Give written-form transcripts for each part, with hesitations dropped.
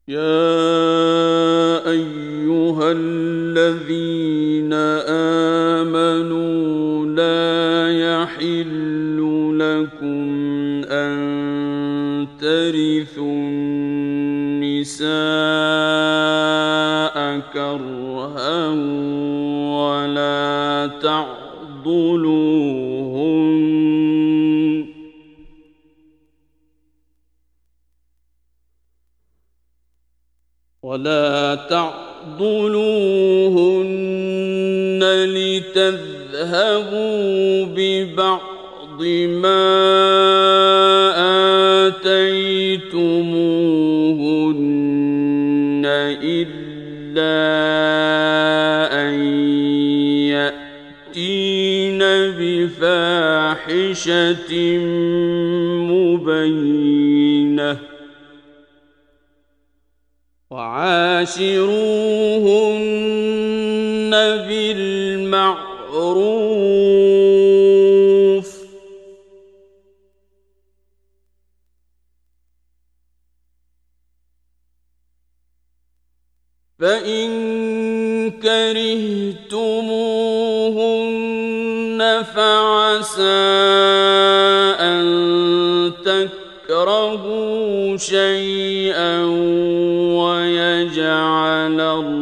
يا أيها الذين آمنوا لا يحل لكم أن ترثوا النساء كرها ولا تعضلوهن لتذهبوا ببعض ما آتيتموهن إلا أن يأتين بفاحشة مبينة وعاشروهن بالمعروف فإن كرهتموهن فعسى أن تكرهوا شيئا ويجعل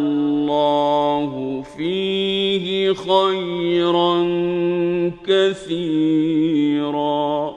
الله فيه خيرا كثيرا.